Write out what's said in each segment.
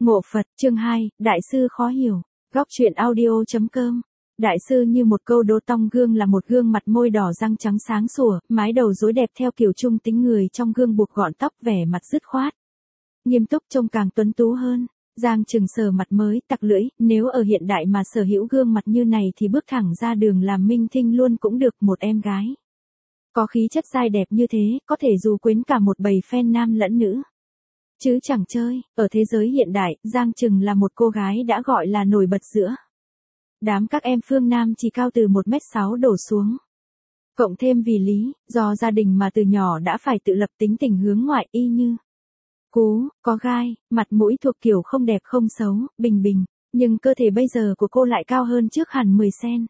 Ngộ Phật, chương 2, Đại sư khó hiểu. Góc truyện audio.com. Đại sư như một câu đố tong gương là một gương mặt môi đỏ răng trắng sáng sủa, mái đầu rối đẹp theo kiểu trung tính người trong gương buộc gọn tóc vẻ mặt dứt khoát. Nghiêm túc trông càng tuấn tú hơn. Giang Trừng sờ mặt mới, tặc lưỡi, nếu ở hiện đại mà sở hữu gương mặt như này thì bước thẳng ra đường làm minh tinh luôn cũng được một em gái. Có khí chất dai đẹp như thế, có thể dù quyến cả một bầy fan nam lẫn nữ. Chứ chẳng chơi, ở thế giới hiện đại, Giang Trừng là một cô gái đã gọi là nổi bật giữa đám các em phương Nam chỉ cao từ 1m6 đổ xuống. Cộng thêm vì lý, do gia đình mà từ nhỏ đã phải tự lập tính tình hướng ngoại y như cú, có gai, mặt mũi thuộc kiểu không đẹp không xấu, bình bình, nhưng cơ thể bây giờ của cô lại cao hơn trước hẳn 10 cm.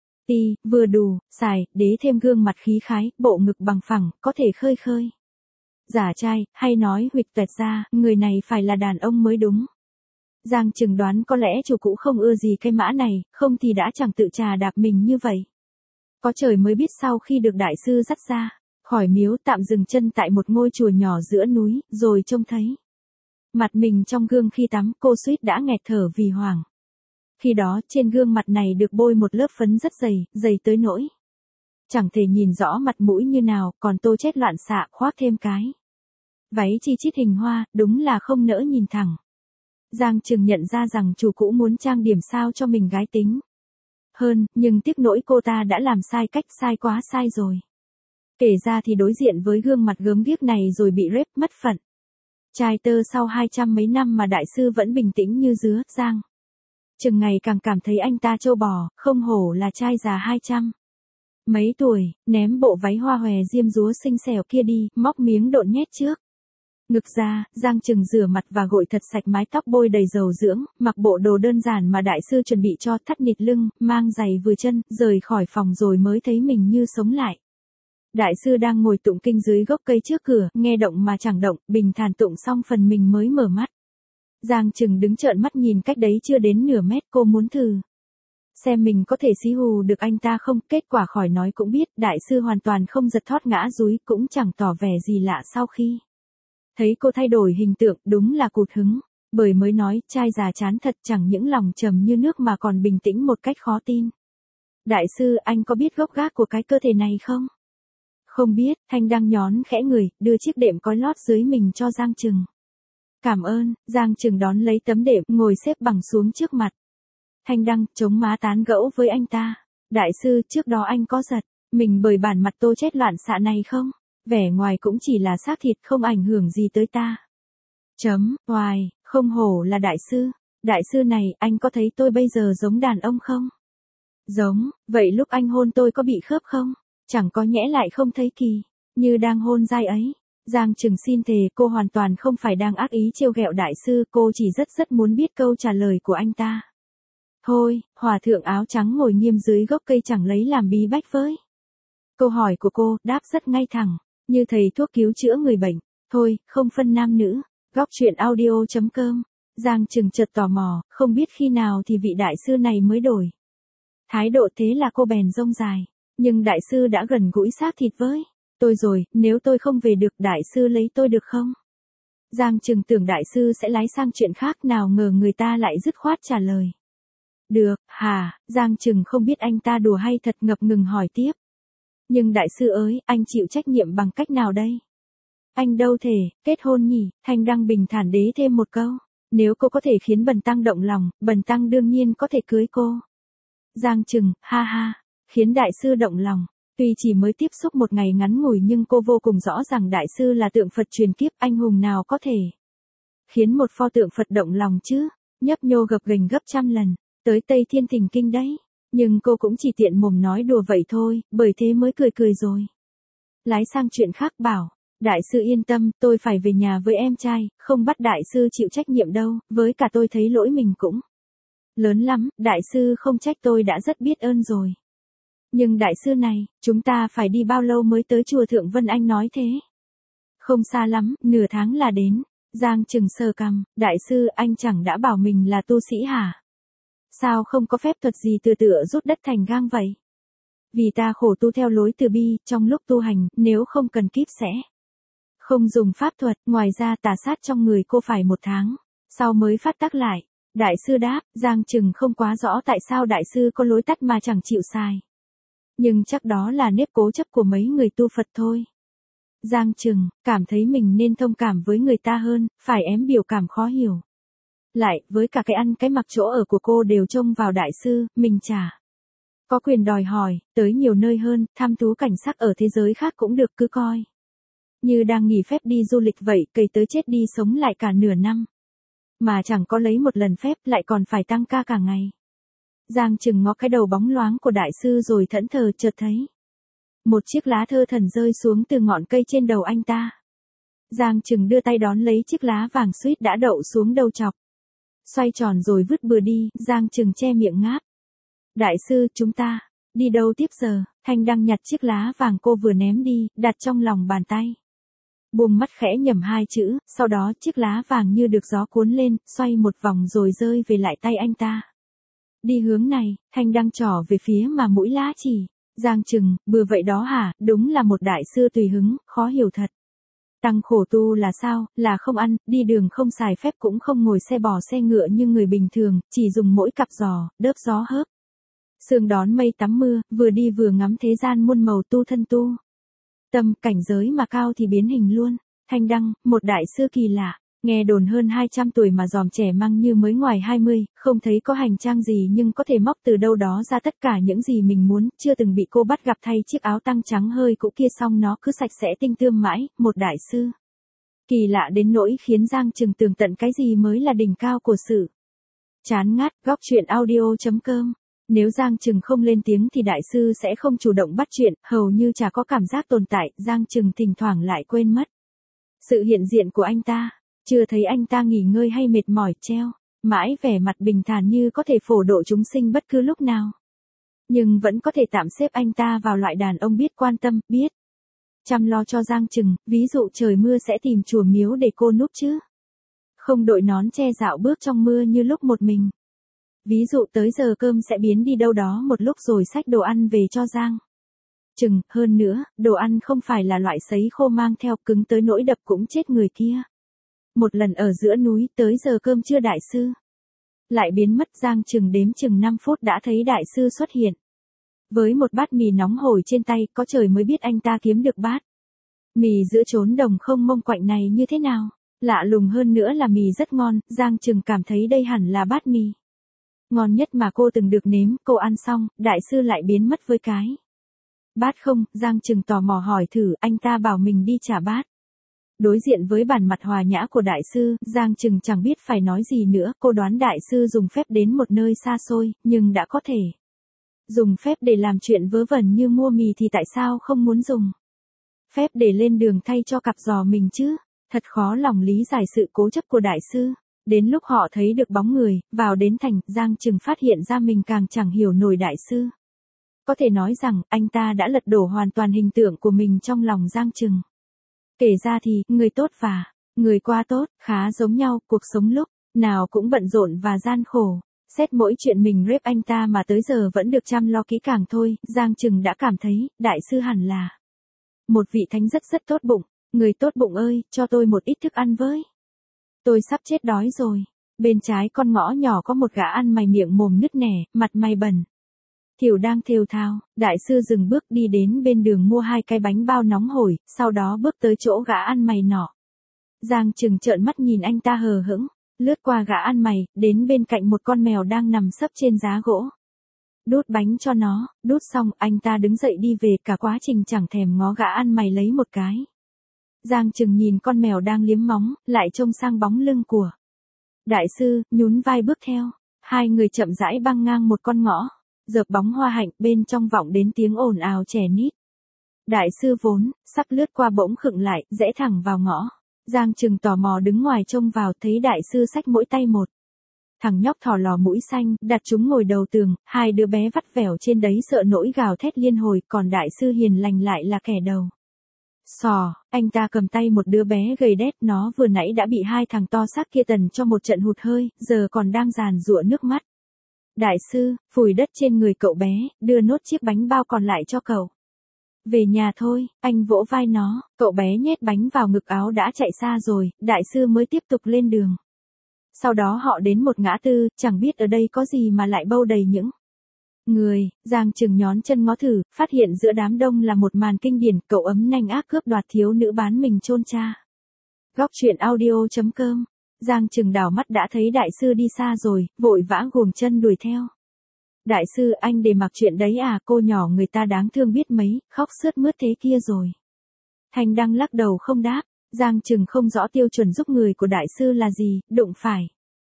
Vừa đủ, xài, đế thêm gương mặt khí khái, bộ ngực bằng phẳng, có thể khơi khơi. Giả trai, hay nói huỵch toẹt ra, người này phải là đàn ông mới đúng. Giang Trừng đoán có lẽ chủ cũ không ưa gì cái mã này, không thì đã chẳng tự trà đạp mình như vậy. Có trời mới biết sau khi được đại sư dắt ra khỏi miếu tạm dừng chân tại một ngôi chùa nhỏ giữa núi, rồi trông thấy mặt mình trong gương khi tắm, cô suýt đã nghẹt thở vì hoảng. Khi đó trên gương mặt này được bôi một lớp phấn rất dày, dày tới nỗi chẳng thể nhìn rõ mặt mũi như nào, còn tô chết loạn xạ khoác thêm cái váy chi chít hình hoa, đúng là không nỡ nhìn thẳng. Giang Trừng nhận ra rằng chủ cũ muốn trang điểm sao cho mình gái tính hơn, nhưng tiếc nỗi cô ta đã làm sai cách, sai quá sai rồi. Kể ra thì đối diện với gương mặt gớm ghiếc này rồi bị rep mất phận. Trai tơ sau 200 mấy năm mà đại sư vẫn bình tĩnh như dứa, Giang Trừng ngày càng cảm thấy anh ta trâu bò, không hổ là trai già 200 mấy tuổi, ném bộ váy hoa hòe diêm dúa xinh xẻo kia đi, móc miếng độn nhét trước ngực ra, Giang Trừng rửa mặt và gội thật sạch mái tóc, bôi đầy dầu dưỡng, mặc bộ đồ đơn giản mà đại sư chuẩn bị cho, thắt nịt lưng, mang giày vừa chân, rời khỏi phòng rồi mới thấy mình như sống lại. Đại sư đang ngồi tụng kinh dưới gốc cây trước cửa, nghe động mà chẳng động, bình thản tụng xong phần mình mới mở mắt. Giang Trừng đứng trợn mắt nhìn, cách đấy chưa đến nửa mét, cô muốn thử xem mình có thể xí hù được anh ta không, kết quả khỏi nói cũng biết, đại sư hoàn toàn không giật thót ngã dúi, cũng chẳng tỏ vẻ gì lạ sau khi thấy cô thay đổi hình tượng, đúng là cụt hứng, bởi mới nói, trai già chán thật, chẳng những lòng trầm như nước mà còn bình tĩnh một cách khó tin. Đại sư, anh có biết gốc gác của cái cơ thể này không? Không biết, Thanh Đăng nhón khẽ người, đưa chiếc đệm cói lót dưới mình cho Giang Trừng. Cảm ơn, Giang Trừng đón lấy tấm đệm, ngồi xếp bằng xuống trước mặt Thanh Đăng, chống má tán gẫu với anh ta. Đại sư, trước đó anh có giật mình bởi bản mặt tô chết loạn xạ này không? Vẻ ngoài cũng chỉ là xác thịt, không ảnh hưởng gì tới ta. Hoài, không hổ là đại sư. Đại sư này, anh có thấy tôi bây giờ giống đàn ông không? Giống, vậy lúc anh hôn tôi có bị khớp không? Chẳng có nhẽ lại không thấy kỳ, như đang hôn dai ấy. Giang Trừng xin thề cô hoàn toàn không phải đang ác ý trêu ghẹo đại sư, cô chỉ rất muốn biết câu trả lời của anh ta. Thôi, hòa thượng áo trắng ngồi nghiêm dưới gốc cây chẳng lấy làm bí bách với câu hỏi của cô, đáp rất ngay thẳng, như thầy thuốc cứu chữa người bệnh. Thôi, không phân nam nữ. Góc truyện audio.com. Giang Trừng chợt tò mò, không biết khi nào thì vị đại sư này mới đổi thái độ, thế là cô bèn rông dài. Nhưng đại sư đã gần gũi xác thịt với tôi rồi, nếu tôi không về được, đại sư lấy tôi được không? Giang Trừng tưởng đại sư sẽ lái sang chuyện khác, nào ngờ người ta lại dứt khoát trả lời. Được, hả? Giang Trừng không biết anh ta đùa hay thật, ngập ngừng hỏi tiếp. Nhưng đại sư ơi, anh chịu trách nhiệm bằng cách nào đây? Anh đâu thể kết hôn nhỉ? Thanh Đăng bình thản đế thêm một câu. Nếu cô có thể khiến Bần Tăng động lòng, Bần Tăng đương nhiên có thể cưới cô. Giang Trừng, ha ha, khiến đại sư động lòng. Tuy chỉ mới tiếp xúc một ngày ngắn ngủi nhưng cô vô cùng rõ rằng đại sư là tượng Phật truyền kiếp, anh hùng nào có thể khiến một pho tượng Phật động lòng chứ? Nhấp nhô gập ghềnh gấp trăm lần, tới Tây Thiên Thỉnh Kinh đấy. Nhưng cô cũng chỉ tiện mồm nói đùa vậy thôi, bởi thế mới cười rồi. Lái sang chuyện khác bảo, đại sư yên tâm, tôi phải về nhà với em trai, không bắt đại sư chịu trách nhiệm đâu, với cả tôi thấy lỗi mình cũng lớn lắm, đại sư không trách tôi đã rất biết ơn rồi. Nhưng đại sư này, chúng ta phải đi bao lâu mới tới chùa Thượng Vân, anh nói thế? Không xa lắm, nửa tháng là đến. Giang Trừng sờ cằm, đại sư, anh chẳng đã bảo mình là tu sĩ hả? Sao không có phép thuật gì tựa rút đất thành gang vậy? Vì ta khổ tu theo lối từ bi, trong lúc tu hành, nếu không cần kíp sẽ không dùng pháp thuật, ngoài ra tà sát trong người cô phải 1 tháng Sau mới phát tác lại. Đại sư đáp, Giang Trừng không quá rõ tại sao đại sư có lối tắt mà chẳng chịu xài. Nhưng chắc đó là nếp cố chấp của mấy người tu Phật thôi. Giang Trừng, cảm thấy mình nên thông cảm với người ta hơn, phải ém biểu cảm khó hiểu. Lại, với cả cái ăn cái mặc chỗ ở của cô đều trông vào đại sư, mình chả có quyền đòi hỏi, tới nhiều nơi hơn, thăm thú cảnh sắc ở thế giới khác cũng được cứ coi. Như đang nghỉ phép đi du lịch vậy, cày tới chết đi sống lại cả nửa năm. Mà chẳng có lấy một lần phép lại còn phải tăng ca cả ngày. Giang Trừng ngó cái đầu bóng loáng của đại sư rồi thẫn thờ chợt thấy. Một chiếc lá thơ thần rơi xuống từ ngọn cây trên đầu anh ta. Giang Trừng đưa tay đón lấy chiếc lá vàng suýt đã đậu xuống đầu chọc. Xoay tròn rồi vứt bừa đi, Giang Trừng che miệng ngáp. Đại sư, chúng ta, đi đâu tiếp giờ? Thanh đang nhặt chiếc lá vàng cô vừa ném đi, đặt trong lòng bàn tay. Buông mắt khẽ nhẩm hai chữ, sau đó chiếc lá vàng như được gió cuốn lên, xoay một vòng rồi rơi về lại tay anh ta. Đi hướng này, Thanh đang trỏ về phía mà mũi lá chỉ. Giang Trừng, bừa vậy đó hả, đúng là một đại sư tùy hứng, khó hiểu thật. Tăng khổ tu là sao, là không ăn, đi đường không xài phép cũng không ngồi xe bò xe ngựa như người bình thường, chỉ dùng mỗi cặp giò, đớp gió hớp. Sương đón mây tắm mưa, vừa đi vừa ngắm thế gian muôn màu tu thân tu. Tâm, cảnh giới mà cao thì biến hình luôn. Thanh Đăng, một đại sư kỳ lạ, nghe đồn hơn 200 tuổi mà dòm trẻ măng như mới ngoài 20, không thấy có hành trang gì nhưng có thể móc từ đâu đó ra tất cả những gì mình muốn, chưa từng bị cô bắt gặp thay chiếc áo tang trắng hơi cũ kia xong nó cứ sạch sẽ tinh tươm mãi, một đại sư. Kỳ lạ đến nỗi khiến Giang Trừng tường tận cái gì mới là đỉnh cao của sự chán ngắt. Góc truyện audio.com. Nếu Giang Trừng không lên tiếng thì đại sư sẽ không chủ động bắt chuyện, hầu như chả có cảm giác tồn tại, Giang Trừng thỉnh thoảng lại quên mất sự hiện diện của anh ta, chưa thấy anh ta nghỉ ngơi hay mệt mỏi, treo mãi vẻ mặt bình thản như có thể phổ độ chúng sinh bất cứ lúc nào. Nhưng vẫn có thể tạm xếp anh ta vào loại đàn ông biết quan tâm, biết chăm lo cho Giang Trừng, ví dụ trời mưa sẽ tìm chùa miếu để cô núp chứ. Không đội nón che dạo bước trong mưa như lúc một mình. Ví dụ tới giờ cơm sẽ biến đi đâu đó một lúc rồi xách đồ ăn về cho Giang Trừng, hơn nữa, đồ ăn không phải là loại sấy khô mang theo cứng tới nỗi đập cũng chết người kia. Một lần ở giữa núi tới giờ cơm trưa đại sư lại biến mất, Giang Trừng đếm chừng 5 phút đã thấy đại sư xuất hiện. Với một bát mì nóng hổi trên tay, có trời mới biết anh ta kiếm được bát mì giữa chốn đồng không mông quạnh này như thế nào. Lạ lùng hơn nữa là mì rất ngon, Giang Trừng cảm thấy đây hẳn là bát mì ngon nhất mà cô từng được nếm. Cô ăn xong, đại sư lại biến mất với cái bát không. Giang Trừng tò mò hỏi thử, anh ta bảo mình đi trả bát. Đối diện với bản mặt hòa nhã của đại sư, Giang Trừng chẳng biết phải nói gì nữa. Cô đoán đại sư dùng phép đến một nơi xa xôi, nhưng đã có thể dùng phép để làm chuyện vớ vẩn như mua mì thì tại sao không muốn dùng phép để lên đường thay cho cặp giò mình chứ. Thật khó lòng lý giải sự cố chấp của đại sư. Đến lúc họ thấy được bóng người, vào đến thành, Giang Trừng phát hiện ra mình càng chẳng hiểu nổi đại sư. Có thể nói rằng, anh ta đã lật đổ hoàn toàn hình tượng của mình trong lòng Giang Trừng. Kể ra thì, người tốt và người qua tốt, khá giống nhau, cuộc sống lúc nào cũng bận rộn và gian khổ. Xét mỗi chuyện mình rep anh ta mà tới giờ vẫn được chăm lo kỹ càng thôi, Giang Trừng đã cảm thấy, đại sư hẳn là một vị thánh rất tốt bụng. Người tốt bụng ơi, cho tôi một ít thức ăn với. Tôi sắp chết đói rồi. Bên trái con ngõ nhỏ có một gã ăn mày miệng mồm nứt nẻ, mặt mày bẩn thỉu đang thều thào. Đại sư dừng bước đi đến bên đường mua 2 cái bánh bao nóng hổi, sau đó bước tới chỗ gã ăn mày nọ. Giang Trừng trợn mắt nhìn anh ta hờ hững, lướt qua gã ăn mày, đến bên cạnh một con mèo đang nằm sấp trên giá gỗ. Đút bánh cho nó, đút xong, anh ta đứng dậy đi về, cả quá trình chẳng thèm ngó gã ăn mày lấy một cái. Giang Trừng nhìn con mèo đang liếm móng, lại trông sang bóng lưng của đại sư, nhún vai bước theo. Hai người chậm rãi băng ngang một con ngõ, dợp bóng hoa hạnh, bên trong vọng đến tiếng ồn ào trẻ nít. Đại sư vốn sắp lướt qua bỗng khựng lại, rẽ thẳng vào ngõ. Giang Trừng tò mò đứng ngoài trông vào, thấy đại sư xách mỗi tay một thằng nhóc thỏ lò mũi xanh, đặt chúng ngồi đầu tường, 2 đứa bé vắt vẻo trên đấy sợ nỗi gào thét liên hồi, còn đại sư hiền lành lại là kẻ đầu sò. Anh ta cầm tay một đứa bé gầy đét, nó vừa nãy đã bị 2 thằng to xác kia tần cho một trận hụt hơi, giờ còn đang giàn giụa nước mắt. Đại sư phủi đất trên người cậu bé, đưa nốt chiếc bánh bao còn lại cho cậu. Về nhà thôi, anh vỗ vai nó, cậu bé nhét bánh vào ngực áo đã chạy xa rồi, đại sư mới tiếp tục lên đường. Sau đó họ đến một ngã tư, chẳng biết ở đây có gì mà lại bâu đầy những người. Giang Trừng nhón chân ngó thử, phát hiện giữa đám đông là một màn kinh điển, cậu ấm nanh ác cướp đoạt thiếu nữ bán mình chôn cha. Góc truyện audio.com. Giang Trừng đảo mắt đã thấy đại sư đi xa rồi, vội vã guồng chân đuổi theo. Đại sư, anh để mặc chuyện đấy à? Cô nhỏ người ta đáng thương biết mấy, khóc sướt mướt thế kia rồi. Thanh Đăng lắc đầu không đáp. Giang Trừng không rõ tiêu chuẩn giúp người của đại sư là gì, đụng phải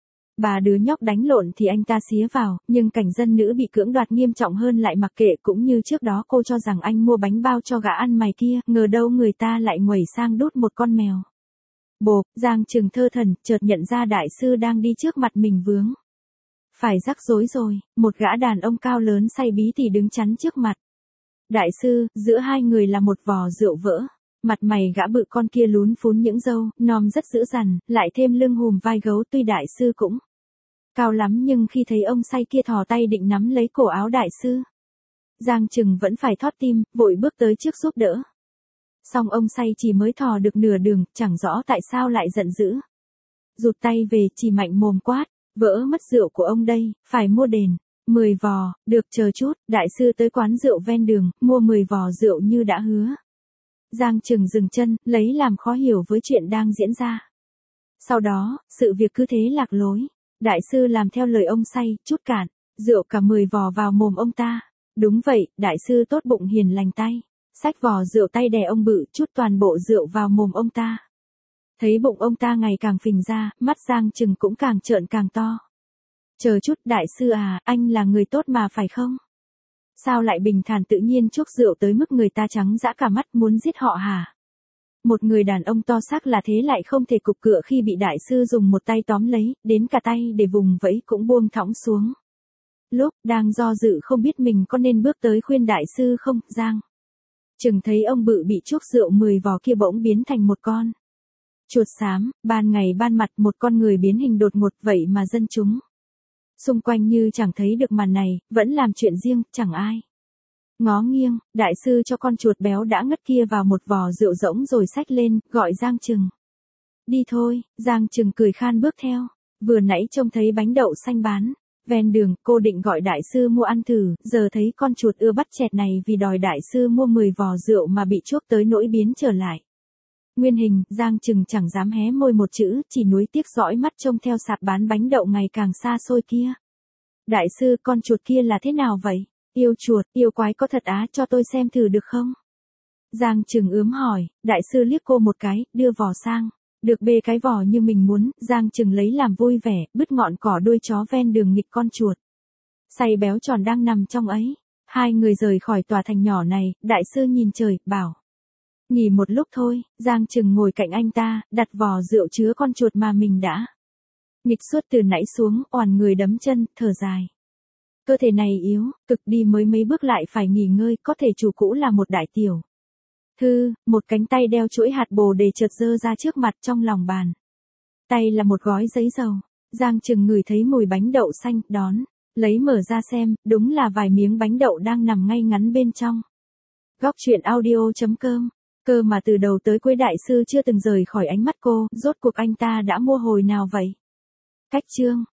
bà đứa nhóc đánh lộn thì anh ta xía vào, nhưng cảnh dân nữ bị cưỡng đoạt nghiêm trọng hơn lại mặc kệ, cũng như trước đó cô cho rằng anh mua bánh bao cho gã ăn mày kia, ngờ đâu người ta lại nguẩy sang đút một con mèo. Bộp, Giang Trừng thơ thần, chợt nhận ra đại sư đang đi trước mặt mình vướng phải rắc rối rồi, một gã đàn ông cao lớn say bí tỉ đứng chắn trước mặt. Đại sư, giữa hai người là một vò rượu vỡ. Mặt mày gã bự con kia lún phún những râu, nom rất dữ dằn, lại thêm lưng hùm vai gấu, tuy đại sư cũng cao lắm nhưng khi thấy ông say kia thò tay định nắm lấy cổ áo đại sư, Giang Trừng vẫn phải thót tim, vội bước tới trước giúp đỡ. Song ông say chỉ mới thò được nửa đường, chẳng rõ tại sao lại giận dữ. Rụt tay về, chỉ mạnh mồm quát, vỡ mất rượu của ông đây, phải mua đền. 10 vò, được chờ chút, đại sư tới quán rượu ven đường, mua 10 vò rượu như đã hứa. Giang Trừng dừng chân, lấy làm khó hiểu với chuyện đang diễn ra. Sau đó, sự việc cứ thế lạc lối. Đại sư làm theo lời ông say, chút cạn, rượu cả 10 vò vào mồm ông ta. Đúng vậy, đại sư tốt bụng hiền lành tay. Xách vò rượu tay đè ông bự, chút toàn bộ rượu vào mồm ông ta. Thấy bụng ông ta ngày càng phình ra, mắt Giang Trừng cũng càng trợn càng to. Chờ chút, đại sư à, anh là người tốt mà phải không? Sao lại bình thản tự nhiên chuốc rượu tới mức người ta trắng dã cả mắt muốn giết họ hả? Một người đàn ông to xác là thế lại không thể cục cựa khi bị đại sư dùng một tay tóm lấy, đến cả tay để vùng vẫy cũng buông thõng xuống. Lúc đang do dự không biết mình có nên bước tới khuyên đại sư không, Giang Trừng thấy ông bự bị chuốc rượu 10 vò kia bỗng biến thành một con chuột xám, ban ngày ban mặt một con người biến hình đột ngột, vậy mà dân chúng xung quanh như chẳng thấy được màn này, vẫn làm chuyện riêng, chẳng ai ngó nghiêng. Đại sư cho con chuột béo đã ngất kia vào một vò rượu rỗng rồi xách lên, gọi Giang Trừng. Đi thôi. Giang Trừng cười khan bước theo. Vừa nãy trông thấy bánh đậu xanh bán ven đường, cô định gọi đại sư mua ăn thử, giờ thấy con chuột ưa bắt chẹt này vì đòi đại sư mua 10 vò rượu mà bị chuốc tới nỗi biến trở lại nguyên hình. Giang Trừng chẳng dám hé môi một chữ, chỉ nuối tiếc dõi mắt trông theo sạp bán bánh đậu ngày càng xa xôi kia. Đại sư, con chuột kia là thế nào vậy? Yêu chuột, yêu quái có thật á, cho tôi xem thử được không? Giang Trừng ướm hỏi. Đại sư liếc cô một cái, đưa vò sang. Được bê cái vò như mình muốn, Giang Trừng lấy làm vui vẻ, bứt ngọn cỏ đuôi chó ven đường nghịch con chuột say béo tròn đang nằm trong ấy. Hai người rời khỏi tòa thành nhỏ này, đại sư nhìn trời, bảo. Nghỉ một lúc thôi. Giang Trừng ngồi cạnh anh ta, đặt vò rượu chứa con chuột mà mình đã nghịch suốt từ nãy xuống, oằn người đấm chân, thở dài. Cơ thể này yếu, cực đi mới mấy bước lại phải nghỉ ngơi, có thể chủ cũ là một đại tiểu thư. Một cánh tay đeo chuỗi hạt bồ đề chợt giơ ra trước mặt, trong lòng bàn tay là một gói giấy dầu. Giang Trừng ngửi thấy mùi bánh đậu xanh, đón lấy mở ra xem, đúng là vài miếng bánh đậu đang nằm ngay ngắn bên trong. Góc truyện audio.com. Cơ mà từ đầu tới cuối đại sư chưa từng rời khỏi ánh mắt cô, rốt cuộc anh ta đã mua hồi nào vậy? Cách chương